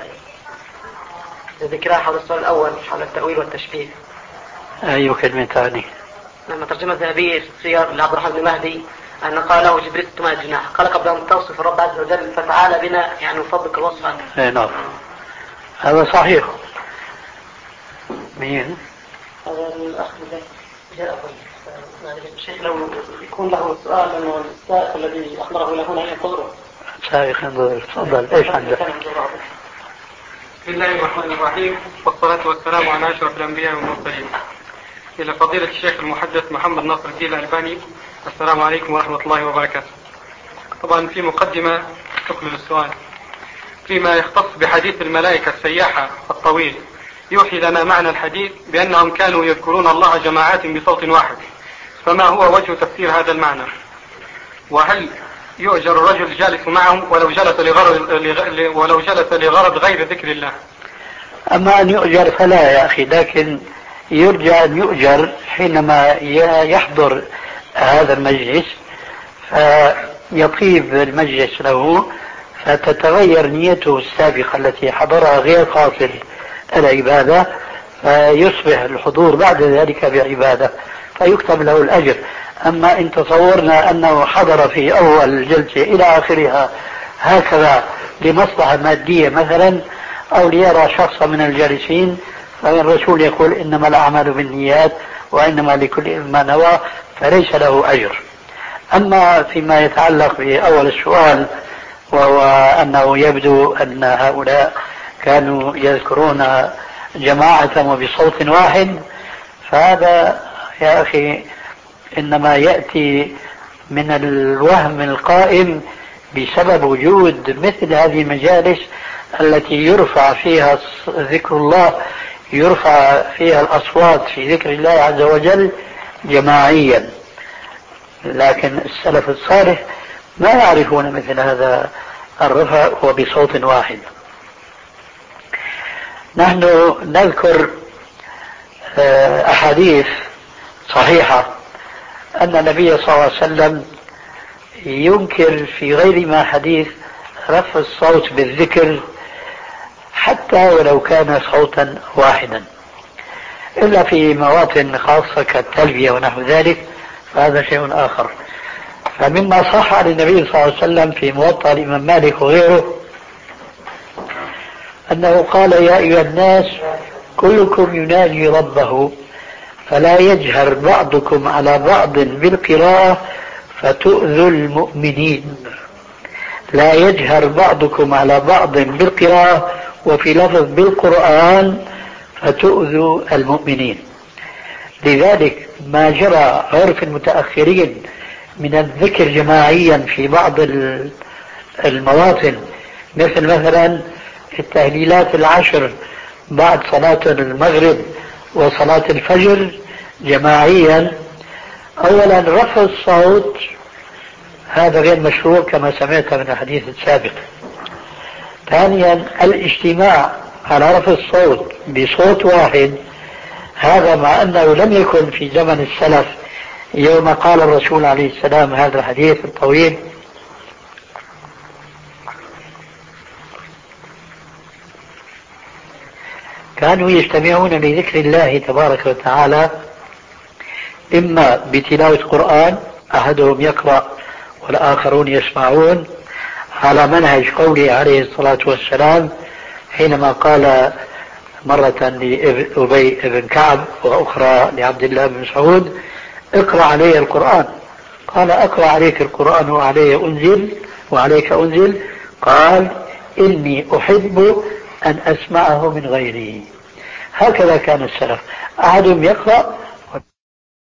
لذكرها حول السؤال الأول حول التأويل والتشبيه. أي كلمة ثانية؟ لما ترجمة الذهبي سير لعبد الرحمن بن مهدي أن قال له جبريل سماء الجناح قال قبل أن توصف الرب عز وجل فتعالى بنا يعني نفضلك وصفا. أي نعم هذا صحيح. مين؟ هذا الأخ جاء الشيخ لو يكون له سؤال أنه السائق الذي أحضره إلى هنا ينتظره. سائق ينتظر. تفضل إيش عندك؟ بسم الله الرحمن الرحيم والصلاة والسلام على أشرف الأنبياء والمرسلين. إلى فضيلة الشيخ المحدث محمد ناصر الدين الألباني، السلام عليكم ورحمة الله وبركاته. طبعا في مقدمة تكمل السؤال فيما يختص بحديث الملائكة السياحة الطويل، يوحي لنا معنى الحديث بأنهم كانوا يذكرون الله جماعات بصوت واحد، فما هو وجه تفسير هذا المعنى؟ وهل يؤجر الرجل جالس معهم ولو جلس لغرض ولو جلس لغرض غير ذكر الله؟ أما أن يؤجر فلا يا أخي، لكن يرجى أن يؤجر حينما يحضر هذا المجلس فيطيب المجلس له فتتغير نيته السابقة التي حضرها غير قاصد العبادة فيصبح الحضور بعد ذلك بعبادة فيكتب له الأجر. أما إن تصورنا أنه حضر في أول الجلسة إلى آخرها هكذا لمصلحة مادية مثلا أو ليرى شخصا من الجالسين، فالرسول يقول إنما الأعمال بالنيات وإنما لكل ما نوى، فليس له أجر. أما فيما يتعلق بأول السؤال وهو أنه يبدو أن هؤلاء كانوا يذكرون جماعة وبصوت واحد، فهذا يا أخي إنما يأتي من الوهم القائم بسبب وجود مثل هذه المجالس التي يرفع فيها ذكر الله، يرفع فيها الأصوات في ذكر الله عز وجل جماعيا، لكن السلف الصالح ما يعرفون مثل هذا الرفع وبصوت واحد. نحن نذكر أحاديث صحيحة أن النبي صلى الله عليه وسلم ينكر في غير ما حديث رفع الصوت بالذكر حتى ولو كان صوتا واحدا، إلا في مواطن خاصة كالتلبية ونحو ذلك فهذا شيء آخر. فمما صح عن النبي صلى الله عليه وسلم في موطأ الإمام مالك وغيره أنه قال يا أيها الناس كلكم يناجي ربه فلا يجهر بعضكم على بعض بالقراءة فتؤذوا المؤمنين. لا يجهر بعضكم على بعض بالقراءة وفي لفظ بالقرآن فتؤذوا المؤمنين. لذلك ما جرى عرف المتأخرين من الذكر جماعيا في بعض المواطن مثل مثلا التهليلات العشر بعد صلاة المغرب وصلاة الفجر جماعيا، أولا رفع الصوت هذا غير مشروع كما سمعت من الحديث السابق. ثانيا الاجتماع على رفع الصوت بصوت واحد، هذا مع أنه لم يكن في زمن السلف يوم قال الرسول عليه السلام هذا الحديث الطويل كانوا يجتمعون لذكر الله تبارك وتعالى إما بتلاوة قرآن أحدهم يقرأ والآخرون يسمعون على منهج قوله عليه الصلاة والسلام حينما قال مرة لأبي بن كعب وأخرى لعبد الله بن مسعود اقرأ علي القرآن، قال أقرأ عليك القرآن وعلي أنزل وعليك أنزل، قال إني أحب أن أسمعه من غيري. هكذا كان السلف، أحدهم يقرأ